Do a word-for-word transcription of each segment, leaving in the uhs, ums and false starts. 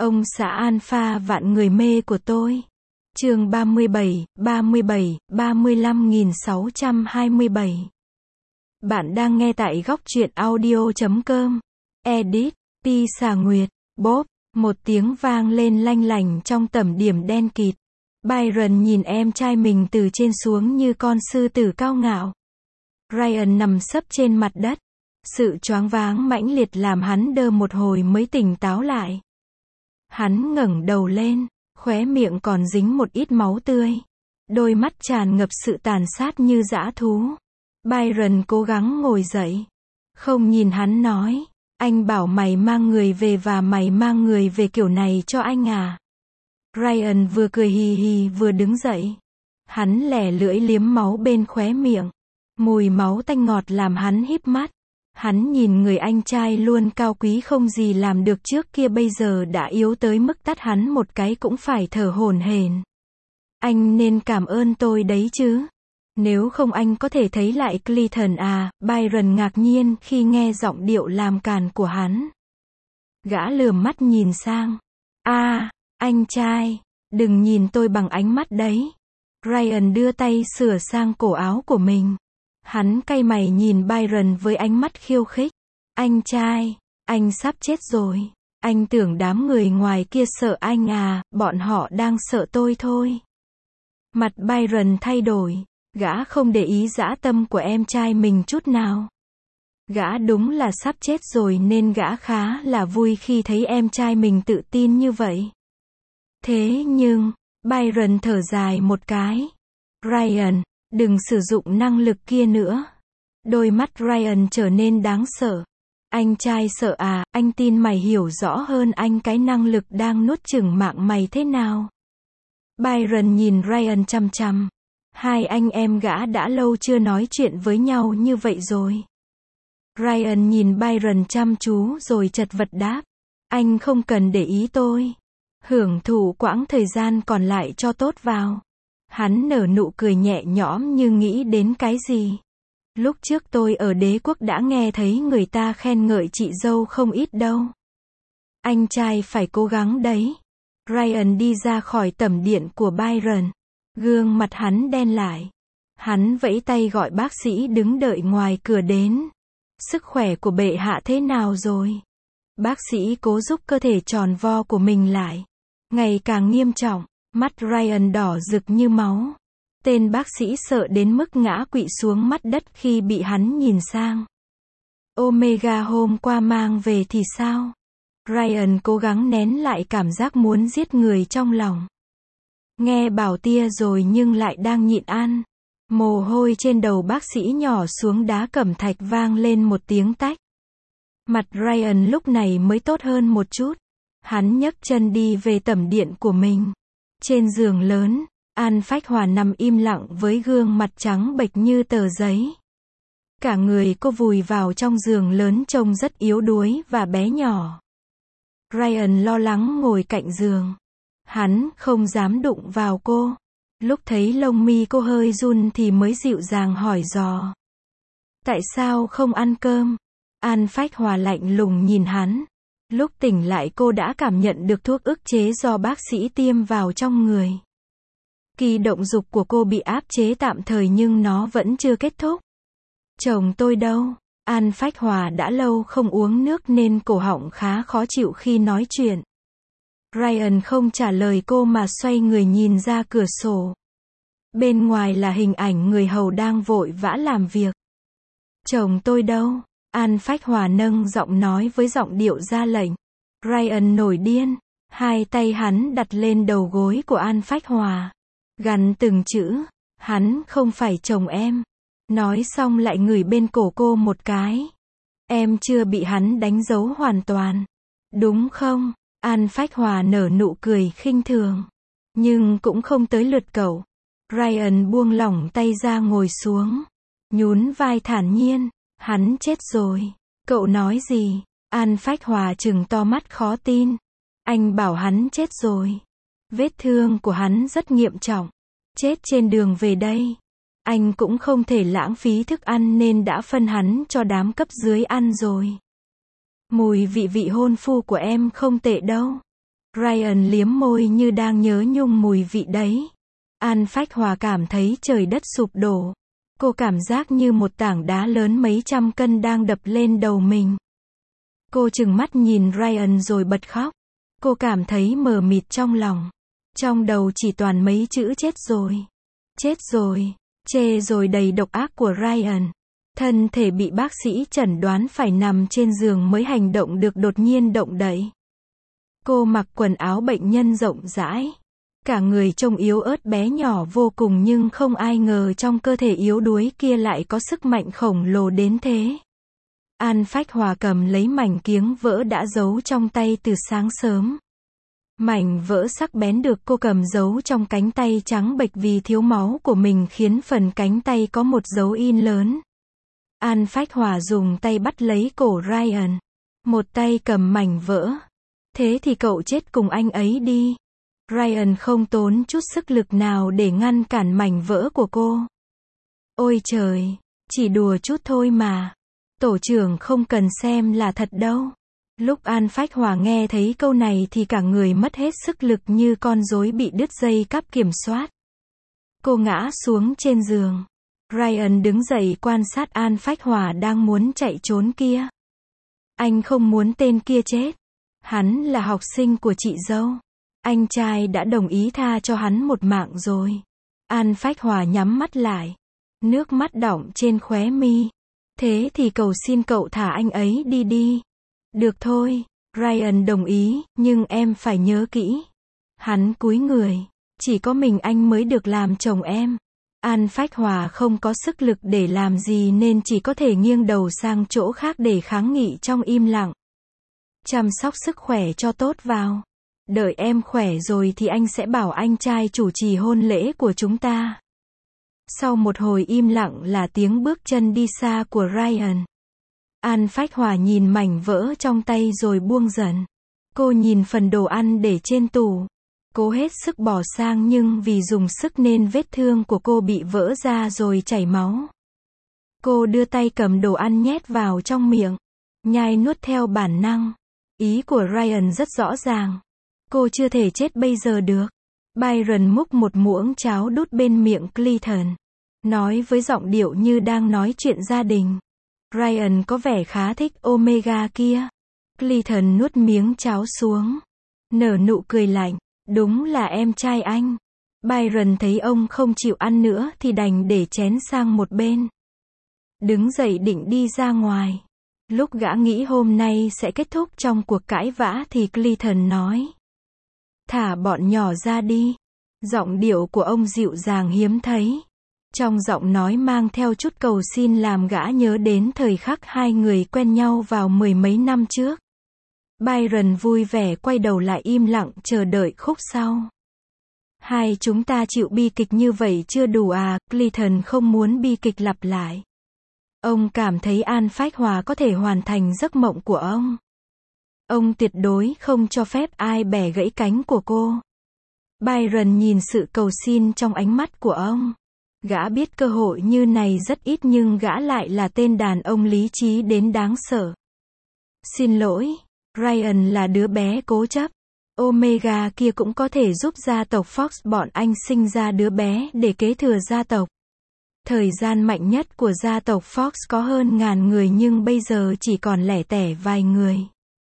Ông xã alpha vạn người mê của tôi. Chương ba mươi bảy, ba mươi bảy, ba mươi lăm nghìn sáu trăm hai mươi bảy. Bạn đang nghe tại góc truyện audio chấm com. Edit, Pi Xà Nguyệt, bốp, một tiếng vang lên lanh lảnh trong tầm điểm đen kịt. Byron nhìn em trai mình từ trên xuống như con sư tử cao ngạo. Ryan nằm sấp trên mặt đất. Sự choáng váng mãnh liệt làm hắn đơ một hồi mới tỉnh táo lại. Hắn ngẩng đầu lên, khóe miệng còn dính một ít máu tươi. Đôi mắt tràn ngập sự tàn sát như dã thú. Byron cố gắng ngồi dậy. Không nhìn hắn nói, anh bảo mày mang người về và mày mang người về kiểu này cho anh à? Ryan vừa cười hì hì vừa đứng dậy. Hắn lẻ lưỡi liếm máu bên khóe miệng. Mùi máu tanh ngọt làm hắn híp mắt. Hắn nhìn người anh trai luôn cao quý không gì làm được trước kia bây giờ đã yếu tới mức tát hắn một cái cũng phải thở hổn hển. Anh nên cảm ơn tôi đấy chứ. Nếu không anh có thể thấy lại Clayton à? Byron ngạc nhiên khi nghe giọng điệu làm càn của hắn. Gã lườm mắt nhìn sang. A, à, anh trai, đừng nhìn tôi bằng ánh mắt đấy. Ryan đưa tay sửa sang cổ áo của mình. Hắn cay mày nhìn Byron với ánh mắt khiêu khích. Anh trai, anh sắp chết rồi. Anh tưởng đám người ngoài kia sợ anh à? Bọn họ đang sợ tôi thôi. Mặt Byron thay đổi. Gã không để ý dã tâm của em trai mình chút nào. Gã đúng là sắp chết rồi nên gã khá là vui khi thấy em trai mình tự tin như vậy. Thế nhưng, Byron thở dài một cái. Ryan, đừng sử dụng năng lực kia nữa. Đôi mắt Ryan trở nên đáng sợ. Anh trai sợ à? Anh tin mày hiểu rõ hơn anh cái năng lực đang nuốt chửng mạng mày thế nào. Byron nhìn Ryan chằm chằm. Hai anh em gã đã lâu chưa nói chuyện với nhau như vậy rồi. Ryan nhìn Byron chăm chú rồi chật vật đáp. Anh không cần để ý tôi. Hưởng thụ quãng thời gian còn lại cho tốt vào. Hắn nở nụ cười nhẹ nhõm như nghĩ đến cái gì. Lúc trước tôi ở đế quốc đã nghe thấy người ta khen ngợi chị dâu không ít đâu. Anh trai phải cố gắng đấy. Ryan đi ra khỏi tầm điện của Byron. Gương mặt hắn đen lại. Hắn vẫy tay gọi bác sĩ đứng đợi ngoài cửa đến. Sức khỏe của bệ hạ thế nào rồi? Bác sĩ cố giúp cơ thể tròn vo của mình lại. Ngày càng nghiêm trọng. Mắt Ryan đỏ rực như máu. Tên bác sĩ sợ đến mức ngã quỵ xuống mắt đất khi bị hắn nhìn sang. Omega hôm qua mang về thì sao? Ryan cố gắng nén lại cảm giác muốn giết người trong lòng. Nghe bảo tia rồi nhưng lại đang nhịn ăn. Mồ hôi trên đầu bác sĩ nhỏ xuống đá cẩm thạch vang lên một tiếng tách. Mặt Ryan lúc này mới tốt hơn một chút. Hắn nhấc chân đi về tẩm điện của mình. Trên giường lớn, An Phách Hòa nằm im lặng với gương mặt trắng bệch như tờ giấy. Cả người cô vùi vào trong giường lớn trông rất yếu đuối và bé nhỏ. Ryan lo lắng ngồi cạnh giường. Hắn không dám đụng vào cô. Lúc thấy lông mi cô hơi run thì mới dịu dàng hỏi dò. Tại sao không ăn cơm? An Phách Hòa lạnh lùng nhìn hắn. Lúc tỉnh lại cô đã cảm nhận được thuốc ức chế do bác sĩ tiêm vào trong người. Kỳ động dục của cô bị áp chế tạm thời nhưng nó vẫn chưa kết thúc. Chồng tôi đâu? An Phách Hòa đã lâu không uống nước nên cổ họng khá khó chịu khi nói chuyện. Ryan không trả lời cô mà xoay người nhìn ra cửa sổ. Bên ngoài là hình ảnh người hầu đang vội vã làm việc. Chồng tôi đâu? An Phách Hòa nâng giọng nói với giọng điệu ra lệnh. Ryan nổi điên. Hai tay hắn đặt lên đầu gối của An Phách Hòa. Gằn từng chữ. Hắn không phải chồng em. Nói xong lại ngửi bên cổ cô một cái. Em chưa bị hắn đánh dấu hoàn toàn. Đúng không? An Phách Hòa nở nụ cười khinh thường. Nhưng cũng không tới lượt cậu. Ryan buông lỏng tay ra ngồi xuống. Nhún vai thản nhiên. Hắn chết rồi. Cậu nói gì? An Phách Hòa trừng to mắt khó tin. Anh bảo hắn chết rồi. Vết thương của hắn rất nghiêm trọng. Chết trên đường về đây. Anh cũng không thể lãng phí thức ăn nên đã phân hắn cho đám cấp dưới ăn rồi. Mùi vị vị hôn phu của em không tệ đâu. Ryan liếm môi như đang nhớ nhung mùi vị đấy. An Phách Hòa cảm thấy trời đất sụp đổ. Cô cảm giác như một tảng đá lớn mấy trăm cân đang đập lên đầu mình. Cô trừng mắt nhìn Ryan rồi bật khóc. Cô cảm thấy mờ mịt trong lòng. Trong đầu chỉ toàn mấy chữ chết rồi. Chết rồi. Chê rồi đầy độc ác của Ryan. Thân thể bị bác sĩ chẩn đoán phải nằm trên giường mới hành động được đột nhiên động đậy. Cô mặc quần áo bệnh nhân rộng rãi. Cả người trông yếu ớt bé nhỏ vô cùng nhưng không ai ngờ trong cơ thể yếu đuối kia lại có sức mạnh khổng lồ đến thế. An Phách Hòa cầm lấy mảnh kiếng vỡ đã giấu trong tay từ sáng sớm. Mảnh vỡ sắc bén được cô cầm giấu trong cánh tay trắng bệch vì thiếu máu của mình khiến phần cánh tay có một dấu in lớn. An Phách Hòa dùng tay bắt lấy cổ Ryan. Một tay cầm mảnh vỡ. Thế thì cậu chết cùng anh ấy đi. Ryan không tốn chút sức lực nào để ngăn cản mảnh vỡ của cô. Ôi trời, chỉ đùa chút thôi mà. Tổ trưởng không cần xem là thật đâu. Lúc An Phách Hòa nghe thấy câu này thì cả người mất hết sức lực như con rối bị đứt dây cáp kiểm soát. Cô ngã xuống trên giường. Ryan đứng dậy quan sát An Phách Hòa đang muốn chạy trốn kia. Anh không muốn tên kia chết. Hắn là học sinh của chị dâu. Anh trai đã đồng ý tha cho hắn một mạng rồi. An Phách Hòa nhắm mắt lại. Nước mắt đọng trên khóe mi. Thế thì cầu xin cậu thả anh ấy đi đi. Được thôi, Ryan đồng ý, nhưng em phải nhớ kỹ. Hắn cúi người. Chỉ có mình anh mới được làm chồng em. An Phách Hòa không có sức lực để làm gì nên chỉ có thể nghiêng đầu sang chỗ khác để kháng nghị trong im lặng. Chăm sóc sức khỏe cho tốt vào. Đợi em khỏe rồi thì anh sẽ bảo anh trai chủ trì hôn lễ của chúng ta. Sau một hồi im lặng là tiếng bước chân đi xa của Ryan. An Phách Hòa nhìn mảnh vỡ trong tay rồi buông dần. Cô nhìn phần đồ ăn để trên tủ. Cố hết sức bỏ sang nhưng vì dùng sức nên vết thương của cô bị vỡ ra rồi chảy máu. Cô đưa tay cầm đồ ăn nhét vào trong miệng. Nhai nuốt theo bản năng. Ý của Ryan rất rõ ràng. Cô chưa thể chết bây giờ được. Byron múc một muỗng cháo đút bên miệng Clayton. Nói với giọng điệu như đang nói chuyện gia đình. Ryan có vẻ khá thích Omega kia. Clayton nuốt miếng cháo xuống. Nở nụ cười lạnh. Đúng là em trai anh. Byron thấy ông không chịu ăn nữa thì đành để chén sang một bên. Đứng dậy định đi ra ngoài. Lúc gã nghĩ hôm nay sẽ kết thúc trong cuộc cãi vã thì Clayton nói. Thả bọn nhỏ ra đi. Giọng điệu của ông dịu dàng hiếm thấy. Trong giọng nói mang theo chút cầu xin làm gã nhớ đến thời khắc hai người quen nhau vào mười mấy năm trước. Byron vui vẻ quay đầu lại im lặng chờ đợi khúc sau. Hai chúng ta chịu bi kịch như vậy chưa đủ à, Clayton không muốn bi kịch lặp lại. Ông cảm thấy An Phách Hòa có thể hoàn thành giấc mộng của ông. Ông tuyệt đối không cho phép ai bẻ gãy cánh của cô. Byron nhìn sự cầu xin trong ánh mắt của ông. Gã biết cơ hội như này rất ít nhưng gã lại là tên đàn ông lý trí đến đáng sợ. Xin lỗi, Ryan là đứa bé cố chấp. Omega kia cũng có thể giúp gia tộc Fox bọn anh sinh ra đứa bé để kế thừa gia tộc. Thời gian mạnh nhất của gia tộc Fox có hơn ngàn người nhưng bây giờ chỉ còn lẻ tẻ vài người.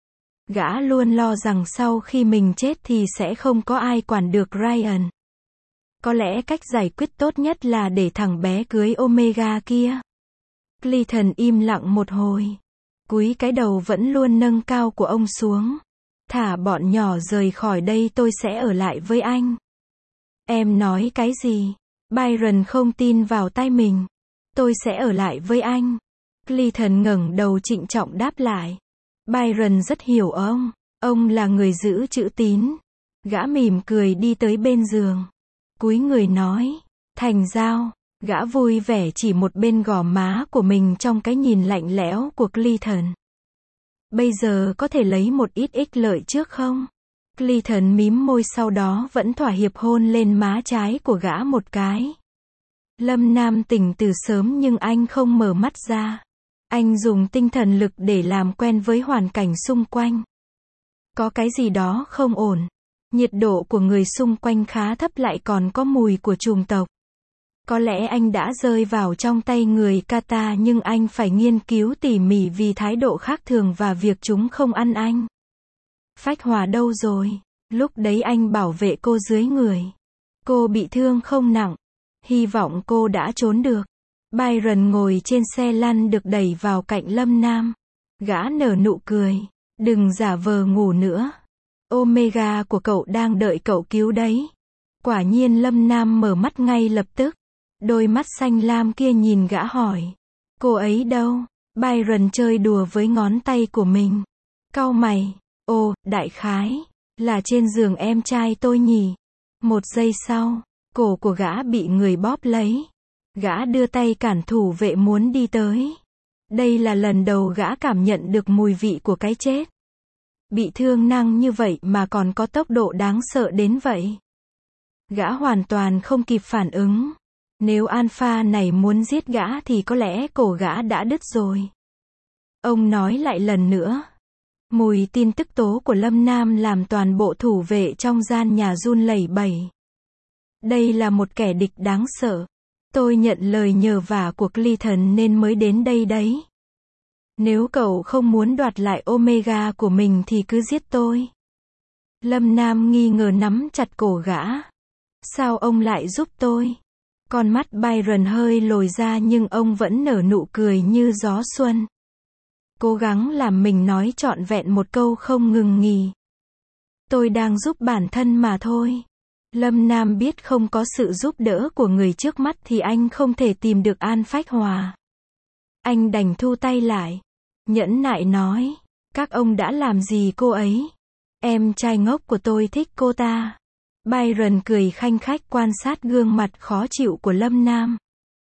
Gã luôn lo rằng sau khi mình chết thì sẽ không có ai quản được Ryan. Có lẽ cách giải quyết tốt nhất là để thằng bé cưới Omega kia. Clayton im lặng một hồi. Cúi cái đầu vẫn luôn nâng cao của ông xuống. Thả bọn nhỏ rời khỏi đây tôi sẽ ở lại với anh. Em nói cái gì? Byron không tin vào tai mình. Tôi sẽ ở lại với anh. Clayton ngẩng đầu trịnh trọng đáp lại. Byron rất hiểu ông. Ông là người giữ chữ tín. Gã mỉm cười đi tới bên giường. Cúi người nói. Thành giao. Gã vui vẻ chỉ một bên gò má của mình trong cái nhìn lạnh lẽo của Clayton. Bây giờ có thể lấy một ít ích lợi trước không? Clayton mím môi sau đó vẫn thỏa hiệp hôn lên má trái của gã một cái. Lâm Nam tỉnh từ sớm nhưng anh không mở mắt ra. Anh dùng tinh thần lực để làm quen với hoàn cảnh xung quanh. Có cái gì đó không ổn. Nhiệt độ của người xung quanh khá thấp lại còn có mùi của chủng tộc. Có lẽ anh đã rơi vào trong tay người Qatar nhưng anh phải nghiên cứu tỉ mỉ vì thái độ khác thường và việc chúng không ăn anh. Phách Hòa đâu rồi? Lúc đấy anh bảo vệ cô dưới người. Cô bị thương không nặng. Hy vọng cô đã trốn được. Byron ngồi trên xe lăn được đẩy vào cạnh Lâm Nam. Gã nở nụ cười. Đừng giả vờ ngủ nữa. Omega của cậu đang đợi cậu cứu đấy. Quả nhiên Lâm Nam mở mắt ngay lập tức. Đôi mắt xanh lam kia nhìn gã hỏi. Cô ấy đâu? Byron chơi đùa với ngón tay của mình. Cau mày. Ồ, đại khái. Là trên giường em trai tôi nhỉ? Một giây sau, cổ của gã bị người bóp lấy. Gã đưa tay cản thủ vệ muốn đi tới. Đây là lần đầu gã cảm nhận được mùi vị của cái chết. Bị thương nặng như vậy mà còn có tốc độ đáng sợ đến vậy. Gã hoàn toàn không kịp phản ứng. Nếu Alpha này muốn giết gã thì có lẽ cổ gã đã đứt rồi. Ông nói lại lần nữa. Mùi tin tức tố của Lâm Nam làm toàn bộ thủ vệ trong gian nhà run lẩy bẩy. Đây là một kẻ địch đáng sợ. Tôi nhận lời nhờ vả của Clayton nên mới đến đây đấy. Nếu cậu không muốn đoạt lại Omega của mình thì cứ giết tôi. Lâm Nam nghi ngờ nắm chặt cổ gã. Sao ông lại giúp tôi? Con mắt Byron hơi lồi ra nhưng ông vẫn nở nụ cười như gió xuân. Cố gắng làm mình nói trọn vẹn một câu không ngừng nghỉ. Tôi đang giúp bản thân mà thôi. Lâm Nam biết không có sự giúp đỡ của người trước mắt thì anh không thể tìm được An Phách Hòa. Anh đành thu tay lại. Nhẫn nại nói. Các ông đã làm gì cô ấy? Em trai ngốc của tôi thích cô ta. Byron cười khanh khách quan sát gương mặt khó chịu của Lâm Nam.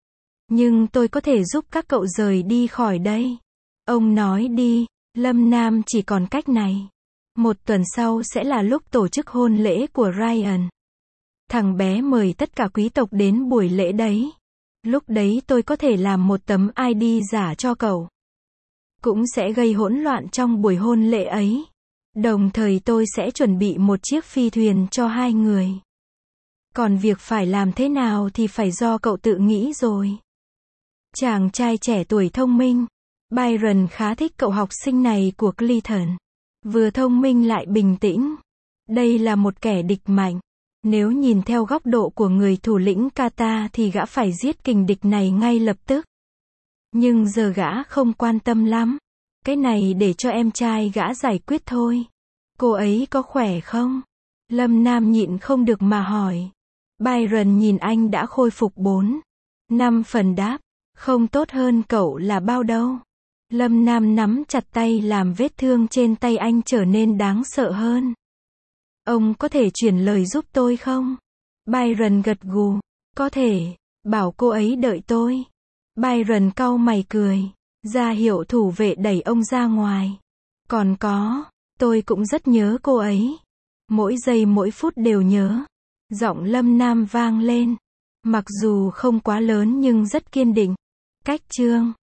Nhưng tôi có thể giúp các cậu rời đi khỏi đây. Ông nói đi. Lâm Nam chỉ còn cách này. Một tuần sau sẽ là lúc tổ chức hôn lễ của Ryan. Thằng bé mời tất cả quý tộc đến buổi lễ đấy. Lúc đấy tôi có thể làm một tấm i đê giả cho cậu. Cũng sẽ gây hỗn loạn trong buổi hôn lễ ấy. Đồng thời tôi sẽ chuẩn bị một chiếc phi thuyền cho hai người. Còn việc phải làm thế nào thì phải do cậu tự nghĩ rồi. Chàng trai trẻ tuổi thông minh. Byron khá thích cậu học sinh này của Clayton. Vừa thông minh lại bình tĩnh. Đây là một kẻ địch mạnh. Nếu nhìn theo góc độ của người thủ lĩnh Qatar thì gã phải giết kình địch này ngay lập tức. Nhưng giờ gã không quan tâm lắm. Cái này để cho em trai gã giải quyết thôi. Cô ấy có khỏe không? Lâm Nam nhịn không được mà hỏi. Byron nhìn anh đã khôi phục bốn, năm phần đáp. Không tốt hơn cậu là bao đâu. Lâm Nam nắm chặt tay làm vết thương trên tay anh trở nên đáng sợ hơn. Ông có thể chuyển lời giúp tôi không? Byron gật gù. Có thể. Bảo cô ấy đợi tôi. Byron cau mày cười. Ra hiệu thủ vệ đẩy ông ra ngoài. Còn có. Tôi cũng rất nhớ cô ấy. Mỗi giây mỗi phút đều nhớ. Giọng Lâm Nam vang lên. Mặc dù không quá lớn nhưng rất kiên định. Cách chương